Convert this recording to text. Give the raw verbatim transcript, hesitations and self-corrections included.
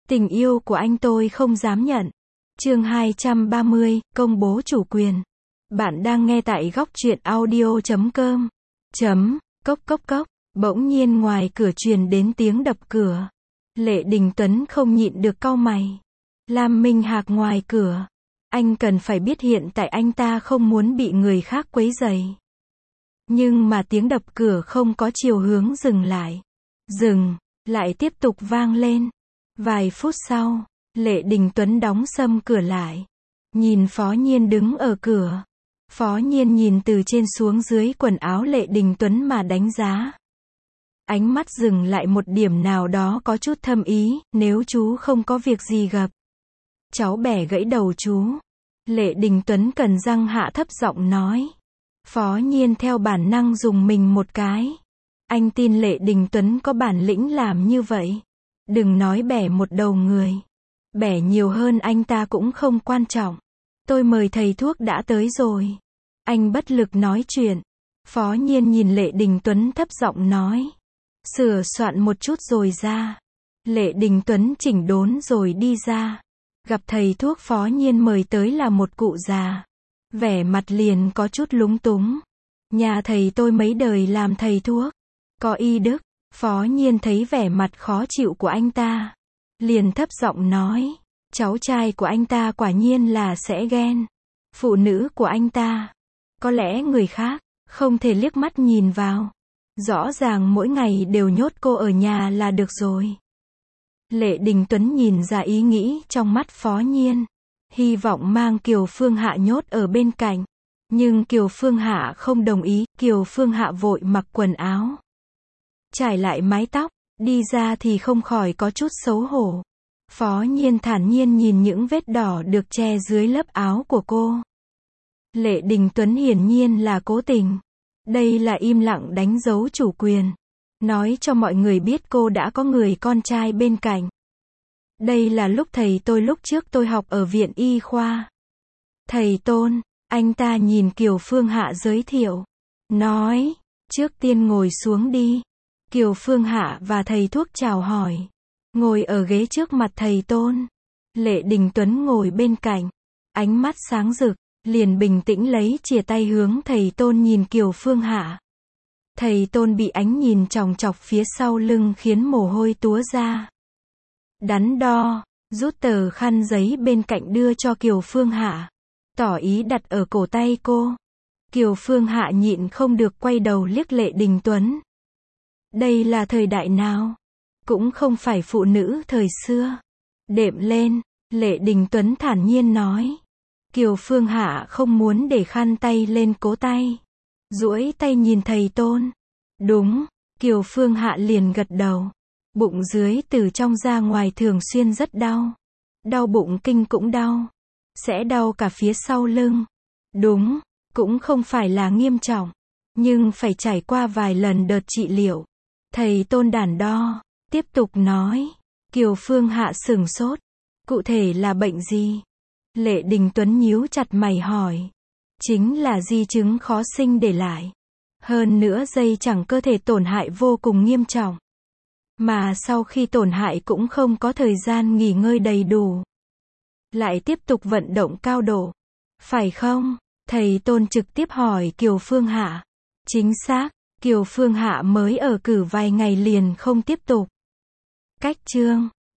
Tình yêu của anh tôi không dám nhận. Chương hai trăm ba mươi, công bố chủ quyền. Bạn đang nghe tại góc truyện audio chấm com. Chấm, cốc cốc cốc. Bỗng nhiên ngoài cửa truyền đến tiếng đập cửa. Lệ Đình Tuấn không nhịn được cau mày. Lam Minh Hạc ngoài cửa. Anh cần phải biết hiện tại anh ta không muốn bị người khác quấy rầy. Nhưng mà tiếng đập cửa không có chiều hướng dừng lại. Dừng, lại tiếp tục vang lên. Vài phút sau, Lệ Đình Tuấn đóng sầm cửa lại. Nhìn Phó Nhiên đứng ở cửa. Phó Nhiên nhìn từ trên xuống dưới quần áo Lệ Đình Tuấn mà đánh giá. Ánh mắt dừng lại một điểm nào đó có chút thâm ý, nếu chú không có việc gì gặp. Cháu bẻ gãy đầu chú. Lệ Đình Tuấn cần răng hạ thấp giọng nói. Phó Nhiên theo bản năng dùng mình một cái. Anh tin Lệ Đình Tuấn có bản lĩnh làm như vậy. Đừng nói bẻ một đầu người. Bẻ nhiều hơn anh ta cũng không quan trọng. Tôi mời thầy thuốc đã tới rồi. Anh bất lực nói chuyện. Phó Nhiên nhìn Lệ Đình Tuấn thấp giọng nói. Sửa soạn một chút rồi ra. Lệ Đình Tuấn chỉnh đốn rồi đi ra. Gặp thầy thuốc Phó Nhiên mời tới là một cụ già. Vẻ mặt liền có chút lúng túng. Nhà thầy tôi mấy đời làm thầy thuốc. Có y đức. Phó Nhiên thấy vẻ mặt khó chịu của anh ta. Liền thấp giọng nói. Cháu trai của anh ta quả nhiên là sẽ ghen. Phụ nữ của anh ta. Có lẽ người khác không thể liếc mắt nhìn vào. Rõ ràng mỗi ngày đều nhốt cô ở nhà là được rồi. Lệ Đình Tuấn nhìn ra ý nghĩ trong mắt Phó Nhiên. Hy vọng mang Kiều Phương Hạ nhốt ở bên cạnh. Nhưng Kiều Phương Hạ không đồng ý. Kiều Phương Hạ vội mặc quần áo. Trải lại mái tóc. Đi ra thì không khỏi có chút xấu hổ. Phó Nhiên thản nhiên nhìn những vết đỏ được che dưới lớp áo của cô. Lệ Đình Tuấn hiển nhiên là cố tình. Đây là im lặng đánh dấu chủ quyền. Nói cho mọi người biết cô đã có người con trai bên cạnh. Đây là lúc thầy tôi lúc trước tôi học ở viện y khoa. Thầy Tôn, anh ta nhìn Kiều Phương Hạ giới thiệu. Nói, trước tiên ngồi xuống đi. Kiều Phương Hạ và thầy thuốc chào hỏi. Ngồi ở ghế trước mặt thầy Tôn. Lệ Đình Tuấn ngồi bên cạnh. Ánh mắt sáng rực. Liền bình tĩnh lấy chìa tay hướng thầy Tôn nhìn Kiều Phương Hạ. Thầy Tôn bị ánh nhìn chòng chọc phía sau lưng khiến mồ hôi túa ra. Đắn đo, rút tờ khăn giấy bên cạnh đưa cho Kiều Phương Hạ. Tỏ ý đặt ở cổ tay cô. Kiều Phương Hạ nhịn không được quay đầu liếc Lệ Đình Tuấn. Đây là thời đại nào? Cũng không phải phụ nữ thời xưa. Đệm lên, Lệ Đình Tuấn thản nhiên nói. Kiều Phương Hạ không muốn để khăn tay lên cố tay. Duỗi tay nhìn thầy Tôn. Đúng, Kiều Phương Hạ liền gật đầu. Bụng dưới từ trong ra ngoài thường xuyên rất đau. Đau bụng kinh cũng đau. Sẽ đau cả phía sau lưng. Đúng, cũng không phải là nghiêm trọng. Nhưng phải trải qua vài lần đợt trị liệu. Thầy Tôn đắn đo. Tiếp tục nói. Kiều Phương Hạ sửng sốt. Cụ thể là bệnh gì? Lệ Đình Tuấn nhíu chặt mày hỏi. Chính là di chứng khó sinh để lại. Hơn nữa dây chằng cơ thể tổn hại vô cùng nghiêm trọng. Mà sau khi tổn hại cũng không có thời gian nghỉ ngơi đầy đủ. Lại tiếp tục vận động cao độ. Phải không? Thầy Tôn trực tiếp hỏi Kiều Phương Hạ. Chính xác, Kiều Phương Hạ mới ở cử vài ngày liền không tiếp tục. Cách chương.